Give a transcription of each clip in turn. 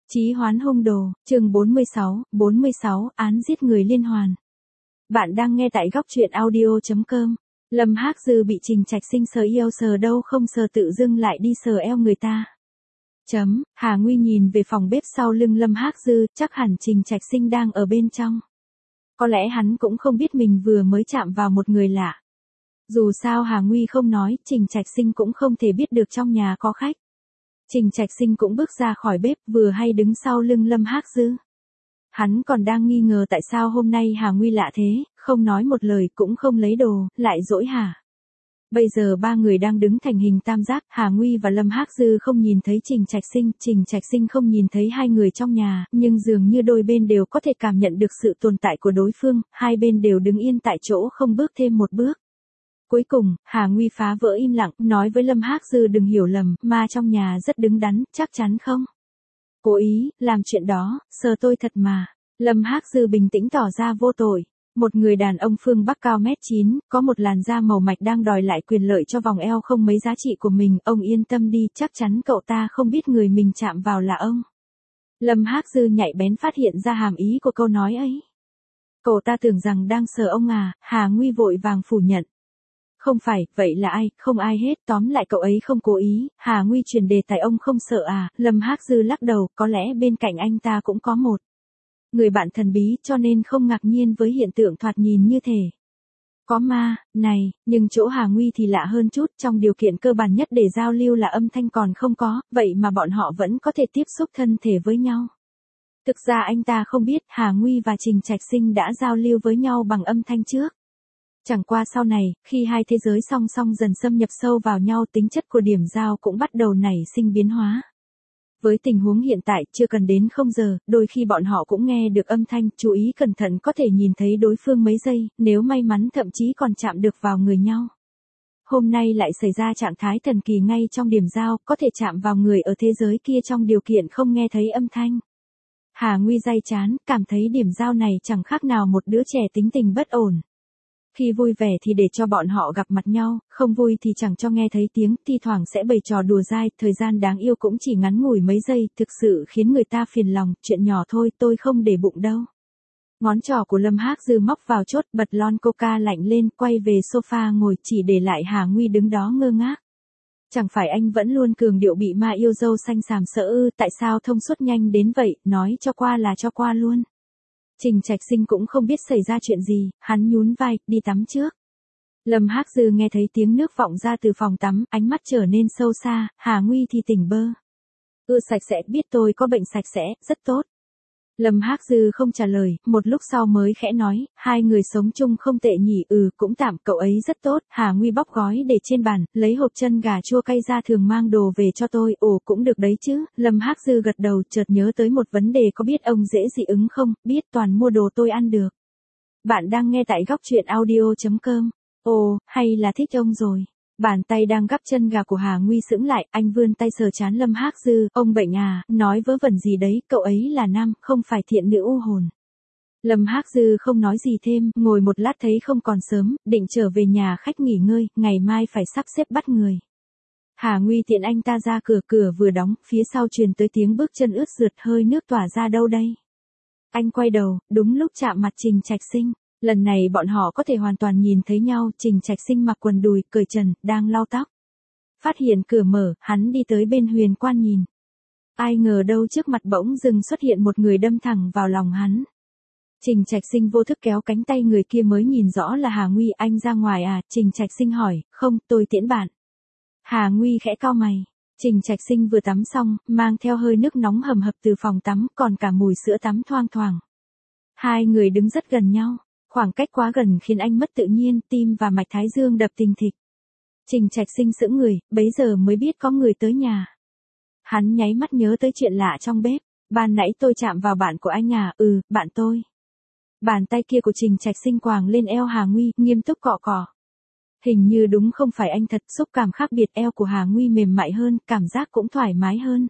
Chí hoán hung đồ, chương 46, án giết người liên hoàn. Bạn đang nghe tại góc truyện audio.com. Lâm Hác Dư bị Trình Trạch Sinh sờ yêu sờ đâu không sờ tự dưng lại đi sờ eo người ta. Hà Nguy nhìn về phòng bếp sau lưng Lâm Hác Dư, chắc hẳn Trình Trạch Sinh đang ở bên trong. Có lẽ hắn cũng không biết mình vừa mới chạm vào một người lạ. Dù sao Hà Nguy không nói, Trình Trạch Sinh cũng không thể biết được trong nhà có khách. Trình Trạch Sinh cũng bước ra khỏi bếp vừa hay đứng sau lưng Lâm Hác Dư. Hắn còn đang nghi ngờ tại sao hôm nay Hà Nguy lạ thế, không nói một lời cũng không lấy đồ, lại dỗi hả. Bây giờ ba người đang đứng thành hình tam giác, Hà Nguy và Lâm Hác Dư không nhìn thấy Trình Trạch Sinh không nhìn thấy hai người trong nhà, nhưng dường như đôi bên đều có thể cảm nhận được sự tồn tại của đối phương, hai bên đều đứng yên tại chỗ không bước thêm một bước. Cuối cùng, Hà Nguy phá vỡ im lặng, nói với Lâm Hác Dư đừng hiểu lầm, ma trong nhà rất đứng đắn, chắc chắn không? Cố ý, làm chuyện đó, sờ tôi thật mà. Lâm Hác Dư bình tĩnh tỏ ra vô tội. Một người đàn ông phương Bắc cao 1m9, có một làn da màu mạch đang đòi lại quyền lợi cho vòng eo không mấy giá trị của mình, ông yên tâm đi, chắc chắn cậu ta không biết người mình chạm vào là ông. Lâm Hác Dư nhạy bén phát hiện ra hàm ý của câu nói ấy. Cậu ta tưởng rằng đang sờ ông à, Hà Nguy vội vàng phủ nhận. Không phải, vậy là ai, không ai hết, tóm lại cậu ấy không cố ý, Hà Nguy chuyển đề tài ông không sợ à, Lâm Hác Dư lắc đầu, có lẽ bên cạnh anh ta cũng có một người bạn thần bí cho nên không ngạc nhiên với hiện tượng thoạt nhìn như thể có ma, này, nhưng chỗ Hà Nguy thì lạ hơn chút, trong điều kiện cơ bản nhất để giao lưu là âm thanh còn không có, vậy mà bọn họ vẫn có thể tiếp xúc thân thể với nhau. Thực ra anh ta không biết Hà Nguy và Trình Trạch Sinh đã giao lưu với nhau bằng âm thanh trước. Chẳng qua sau này, khi hai thế giới song song dần xâm nhập sâu vào nhau, tính chất của điểm giao cũng bắt đầu nảy sinh biến hóa. Với tình huống hiện tại, chưa cần đến 0 giờ, đôi khi bọn họ cũng nghe được âm thanh, chú ý cẩn thận có thể nhìn thấy đối phương mấy giây, nếu may mắn thậm chí còn chạm được vào người nhau. Hôm nay lại xảy ra trạng thái thần kỳ ngay trong điểm giao, có thể chạm vào người ở thế giới kia trong điều kiện không nghe thấy âm thanh. Hà Nguy day chán, cảm thấy điểm giao này chẳng khác nào một đứa trẻ tính tình bất ổn. Khi vui vẻ thì để cho bọn họ gặp mặt nhau, không vui thì chẳng cho nghe thấy tiếng, thi thoảng sẽ bày trò đùa dai, thời gian đáng yêu cũng chỉ ngắn ngủi mấy giây, thực sự khiến người ta phiền lòng, chuyện nhỏ thôi, tôi không để bụng đâu. Ngón trỏ của Lâm Hác Dư móc vào chốt, bật lon coca lạnh lên, quay về sofa ngồi, chỉ để lại Hà Nguy đứng đó ngơ ngác. Chẳng phải anh vẫn luôn cường điệu bị ma yêu dâu xanh xàm sợ ư, tại sao thông suốt nhanh đến vậy, nói cho qua là cho qua luôn. Trình Trạch Sinh cũng không biết xảy ra chuyện gì, hắn nhún vai, đi tắm trước. Lâm Hác Dư nghe thấy tiếng nước vọng ra từ phòng tắm, ánh mắt trở nên sâu xa, Hà Nguy thì tỉnh bơ. Sạch sẽ, biết tôi có bệnh sạch sẽ, rất tốt. Lâm Hác Dư không trả lời, một lúc sau mới khẽ nói, hai người sống chung không tệ nhỉ, cũng tạm, cậu ấy rất tốt. Hà Nguy bóc gói để trên bàn, lấy hộp chân gà chua cay ra, thường mang đồ về cho tôi, cũng được đấy chứ. Lâm Hác Dư gật đầu, chợt nhớ tới một vấn đề, có biết ông dễ dị ứng không, biết, toàn mua đồ tôi ăn được. Bạn đang nghe tại góc truyện audio.com. Hay là thích ông rồi. Bàn tay đang gắp chân gà của Hà Nguy sững lại, anh vươn tay sờ trán Lâm Hác Dư, ông bệnh à, nói vớ vẩn gì đấy, cậu ấy là nam, không phải thiện nữ u hồn. Lâm Hác Dư không nói gì thêm, ngồi một lát thấy không còn sớm, định trở về nhà khách nghỉ ngơi, ngày mai phải sắp xếp bắt người. Hà Nguy tiện anh ta ra cửa vừa đóng, phía sau truyền tới tiếng bước chân ướt rượt, hơi nước tỏa ra đâu đây. Anh quay đầu, đúng lúc chạm mặt Trình Trạch Sinh. Lần này bọn họ có thể hoàn toàn nhìn thấy nhau, Trình Trạch Sinh mặc quần đùi, cởi trần, đang lau tóc. Phát hiện cửa mở, hắn đi tới bên Huyền Quan nhìn. Ai ngờ đâu trước mặt bỗng dưng xuất hiện một người đâm thẳng vào lòng hắn. Trình Trạch Sinh vô thức kéo cánh tay người kia mới nhìn rõ là Hà Nguy, anh ra ngoài à, Trình Trạch Sinh hỏi, không, tôi tiễn bạn. Hà Nguy khẽ cau mày. Trình Trạch Sinh vừa tắm xong, mang theo hơi nước nóng hầm hập từ phòng tắm, còn cả mùi sữa tắm thoang thoảng. Hai người đứng rất gần nhau. Khoảng cách quá gần khiến anh mất tự nhiên, tim và mạch thái dương đập thình thịch. Trình Trạch Sinh sững người, bấy giờ mới biết có người tới nhà. Hắn nháy mắt nhớ tới chuyện lạ trong bếp, ban nãy tôi chạm vào bạn của anh à, bạn tôi. Bàn tay kia của Trình Trạch Sinh quàng lên eo Hà Nguy, nghiêm túc cọ cọ. Hình như đúng không phải anh thật, xúc cảm khác biệt, eo của Hà Nguy mềm mại hơn, cảm giác cũng thoải mái hơn.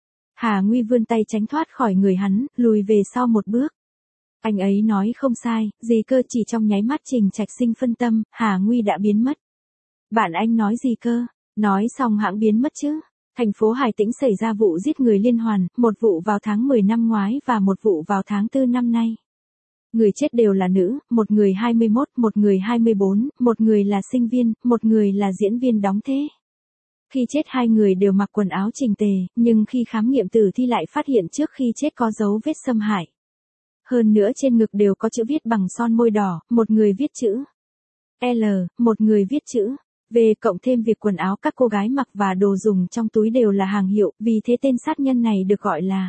Hà Nguy vươn tay tránh thoát khỏi người hắn, lùi về sau một bước. Anh ấy nói không sai, gì cơ, chỉ trong nháy mắt Trình Trạch Sinh phân tâm, Hà Nguy đã biến mất. Bạn anh nói gì cơ? Nói xong hãng biến mất chứ. Thành phố Hải Tĩnh xảy ra vụ giết người liên hoàn, một vụ vào tháng 10 năm ngoái và một vụ vào tháng 4 năm nay. Người chết đều là nữ, một người 21, một người 24, một người là sinh viên, một người là diễn viên đóng thế. Khi chết hai người đều mặc quần áo chỉnh tề, nhưng khi khám nghiệm tử thi lại phát hiện trước khi chết có dấu vết xâm hại. Hơn nữa trên ngực đều có chữ viết bằng son môi đỏ, một người viết chữ L, một người viết chữ V, cộng thêm việc quần áo các cô gái mặc và đồ dùng trong túi đều là hàng hiệu, vì thế tên sát nhân này được gọi là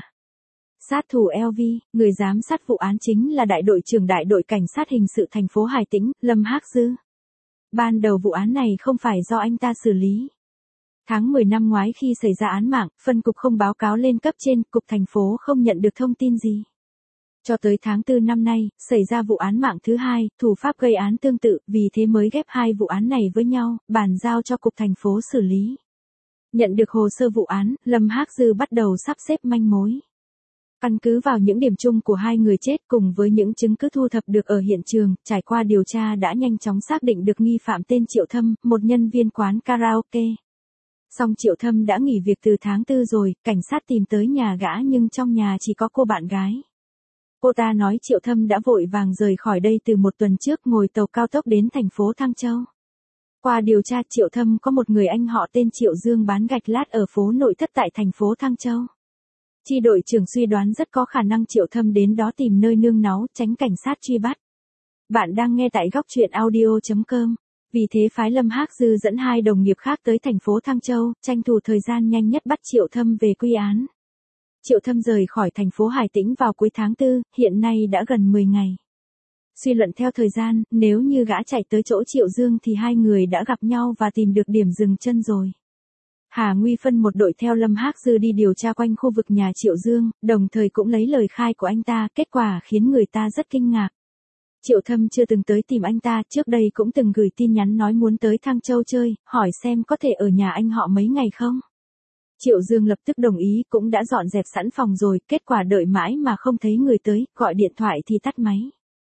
sát thủ LV. Người giám sát vụ án chính là đại đội trưởng đại đội cảnh sát hình sự thành phố Hải Tĩnh, Lâm Hác Dư. Ban đầu vụ án này không phải do anh ta xử lý. Tháng 10 năm ngoái khi xảy ra án mạng, phân cục không báo cáo lên cấp trên, cục thành phố không nhận được thông tin gì. Cho tới tháng 4 năm nay, xảy ra vụ án mạng thứ hai, thủ pháp gây án tương tự, vì thế mới ghép hai vụ án này với nhau, bàn giao cho cục thành phố xử lý. Nhận được hồ sơ vụ án, Lâm Hác Dư bắt đầu sắp xếp manh mối. Căn cứ vào những điểm chung của hai người chết cùng với những chứng cứ thu thập được ở hiện trường, trải qua điều tra đã nhanh chóng xác định được nghi phạm tên Triệu Thâm, một nhân viên quán karaoke. Song Triệu Thâm đã nghỉ việc từ tháng 4 rồi, cảnh sát tìm tới nhà gã nhưng trong nhà chỉ có cô bạn gái. Cô ta nói Triệu Thâm đã vội vàng rời khỏi đây từ một tuần trước, ngồi tàu cao tốc đến thành phố Thăng Châu. Qua điều tra, Triệu Thâm có một người anh họ tên Triệu Dương bán gạch lát ở phố Nội Thất tại thành phố Thăng Châu. Chi đội trưởng suy đoán rất có khả năng Triệu Thâm đến đó tìm nơi nương náu, tránh cảnh sát truy bắt. Bạn đang nghe tại góc truyện audio.com. Vì thế phái Lâm Hác Dư dẫn hai đồng nghiệp khác tới thành phố Thăng Châu, tranh thủ thời gian nhanh nhất bắt Triệu Thâm về quy án. Triệu Thâm rời khỏi thành phố Hải Tĩnh vào cuối tháng 4, hiện nay đã gần 10 ngày. Suy luận theo thời gian, nếu như gã chạy tới chỗ Triệu Dương thì hai người đã gặp nhau và tìm được điểm dừng chân rồi. Hà Nguy phân một đội theo Lâm Hác Dư đi điều tra quanh khu vực nhà Triệu Dương, đồng thời cũng lấy lời khai của anh ta, kết quả khiến người ta rất kinh ngạc. Triệu Thâm chưa từng tới tìm anh ta, trước đây cũng từng gửi tin nhắn nói muốn tới Thăng Châu chơi, hỏi xem có thể ở nhà anh họ mấy ngày không. Triệu Dương lập tức đồng ý, cũng đã dọn dẹp sẵn phòng rồi, kết quả đợi mãi mà không thấy người tới, gọi điện thoại thì tắt máy.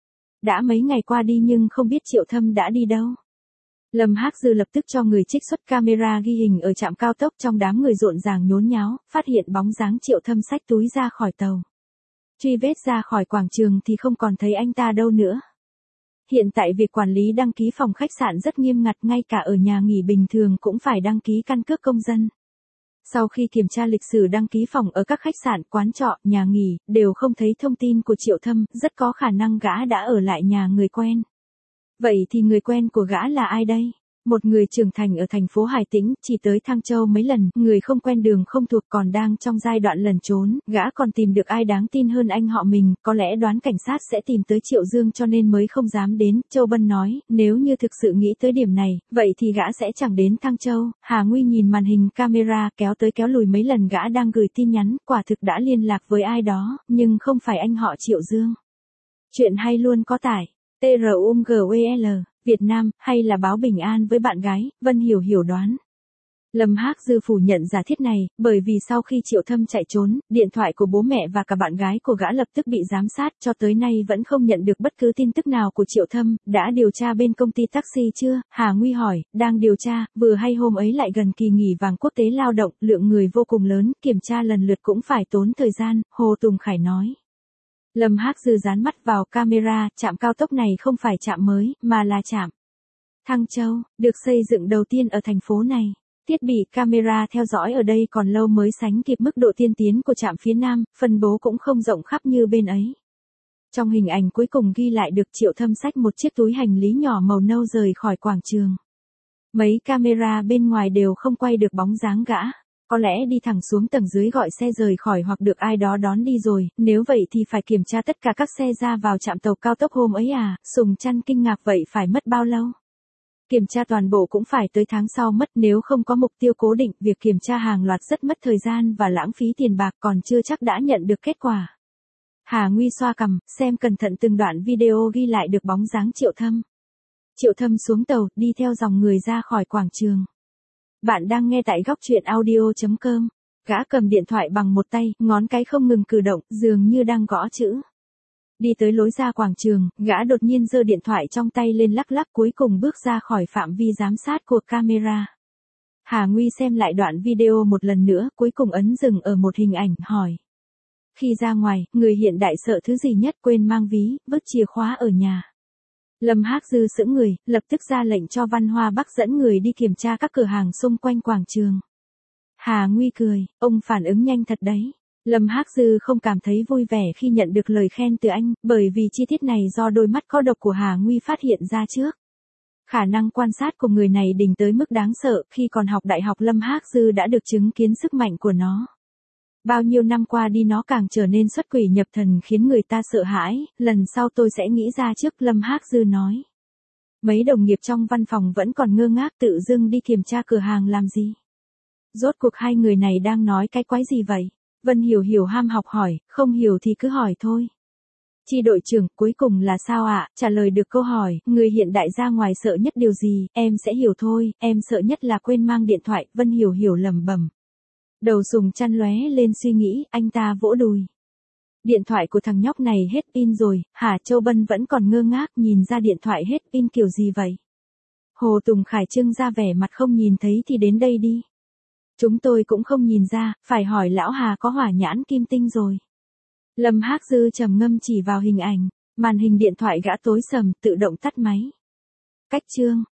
Đã mấy ngày qua đi nhưng không biết Triệu Thâm đã đi đâu. Lâm Hác Dư lập tức cho người trích xuất camera ghi hình ở trạm cao tốc, trong đám người rộn ràng nhốn nháo, phát hiện bóng dáng Triệu Thâm xách túi ra khỏi tàu. Truy vết ra khỏi quảng trường thì không còn thấy anh ta đâu nữa. Hiện tại việc quản lý đăng ký phòng khách sạn rất nghiêm ngặt, ngay cả ở nhà nghỉ bình thường cũng phải đăng ký căn cước công dân. Sau khi kiểm tra lịch sử đăng ký phòng ở các khách sạn, quán trọ, nhà nghỉ, đều không thấy thông tin của Triệu Thâm, rất có khả năng gã đã ở lại nhà người quen. Vậy thì người quen của gã là ai đây? Một người trưởng thành ở thành phố Hải Tĩnh, chỉ tới Thăng Châu mấy lần, người không quen đường không thuộc, còn đang trong giai đoạn lẩn trốn, gã còn tìm được ai đáng tin hơn anh họ mình, có lẽ đoán cảnh sát sẽ tìm tới Triệu Dương cho nên mới không dám đến. Châu Bân nói, nếu như thực sự nghĩ tới điểm này, vậy thì gã sẽ chẳng đến Thăng Châu. Hà Nguy nhìn màn hình camera, kéo tới kéo lùi mấy lần gã đang gửi tin nhắn, quả thực đã liên lạc với ai đó, nhưng không phải anh họ Triệu Dương. Chuyện hay luôn có tải. TRUMGWL, Việt Nam, hay là báo Bình An với bạn gái, Vân Hiểu Hiểu đoán. Lâm Hác Dư phủ nhận giả thiết này, bởi vì sau khi Triệu Thâm chạy trốn, điện thoại của bố mẹ và cả bạn gái của gã lập tức bị giám sát, cho tới nay vẫn không nhận được bất cứ tin tức nào của Triệu Thâm. Đã điều tra bên công ty taxi chưa? Hà Nguy hỏi. Đang điều tra, vừa hay hôm ấy lại gần kỳ nghỉ vàng quốc tế lao động, lượng người vô cùng lớn, kiểm tra lần lượt cũng phải tốn thời gian, Hồ Tùng Khải nói. Lâm Hác Dư dán mắt vào camera, trạm cao tốc này không phải trạm mới, mà là trạm Thăng Châu, được xây dựng đầu tiên ở thành phố này. Thiết bị camera theo dõi ở đây còn lâu mới sánh kịp mức độ tiên tiến của trạm phía Nam, phân bố cũng không rộng khắp như bên ấy. Trong hình ảnh cuối cùng ghi lại được Triệu Thâm xách một chiếc túi hành lý nhỏ màu nâu rời khỏi quảng trường. Mấy camera bên ngoài đều không quay được bóng dáng gã. Có lẽ đi thẳng xuống tầng dưới gọi xe rời khỏi hoặc được ai đó đón đi rồi, nếu vậy thì phải kiểm tra tất cả các xe ra vào trạm tàu cao tốc hôm ấy à? Sùng Trăn kinh ngạc, vậy phải mất bao lâu? Kiểm tra toàn bộ cũng phải tới tháng sau mất, nếu không có mục tiêu cố định, việc kiểm tra hàng loạt rất mất thời gian và lãng phí tiền bạc, còn chưa chắc đã nhận được kết quả. Hà Nguy xoa cằm, xem cẩn thận từng đoạn video ghi lại được bóng dáng Triệu Thâm. Triệu Thâm xuống tàu, đi theo dòng người ra khỏi quảng trường. Bạn đang nghe tại góc truyện audio.com. Gã cầm điện thoại bằng một tay, ngón cái không ngừng cử động, dường như đang gõ chữ. Đi tới lối ra quảng trường, gã đột nhiên giơ điện thoại trong tay lên lắc lắc, cuối cùng bước ra khỏi phạm vi giám sát của camera. Hà Nguy xem lại đoạn video một lần nữa, cuối cùng ấn dừng ở một hình ảnh, hỏi. Khi ra ngoài, người hiện đại sợ thứ gì nhất? Quên mang ví, vứt chìa khóa ở nhà. Lâm Hắc Dư sững người, lập tức ra lệnh cho Văn Hoa Bắc dẫn người đi kiểm tra các cửa hàng xung quanh quảng trường. Hà Nguy cười, ông phản ứng nhanh thật đấy. Lâm Hắc Dư không cảm thấy vui vẻ khi nhận được lời khen từ anh, bởi vì chi tiết này do đôi mắt có độc của Hà Nguy phát hiện ra trước. Khả năng quan sát của người này đỉnh tới mức đáng sợ, khi còn học đại học Lâm Hắc Dư đã được chứng kiến sức mạnh của nó. Bao nhiêu năm qua đi nó càng trở nên xuất quỷ nhập thần khiến người ta sợ hãi, lần sau tôi sẽ nghĩ ra trước, Lâm Hắc Dư nói. Mấy đồng nghiệp trong văn phòng vẫn còn ngơ ngác, tự dưng đi kiểm tra cửa hàng làm gì. Rốt cuộc hai người này đang nói cái quái gì vậy? Vân Hiểu Hiểu ham học hỏi, không hiểu thì cứ hỏi thôi. Chi đội trưởng, cuối cùng là sao ạ? Trả lời được câu hỏi, người hiện đại ra ngoài sợ nhất điều gì, em sẽ hiểu thôi, em sợ nhất là quên mang điện thoại, Vân Hiểu Hiểu lẩm bẩm. Đầu Sùng chăn lóe lên suy nghĩ, anh ta vỗ đùi. Điện thoại của thằng nhóc này hết pin rồi, hả? Châu Bân vẫn còn ngơ ngác nhìn ra điện thoại hết pin kiểu gì vậy? Hồ Tùng Khải trưng ra vẻ mặt không nhìn thấy thì đến đây đi. Chúng tôi cũng không nhìn ra, phải hỏi lão Hà có hỏa nhãn kim tinh rồi. Lâm Hắc Dư trầm ngâm chỉ vào hình ảnh, màn hình điện thoại gã tối sầm, tự động tắt máy. Cách chương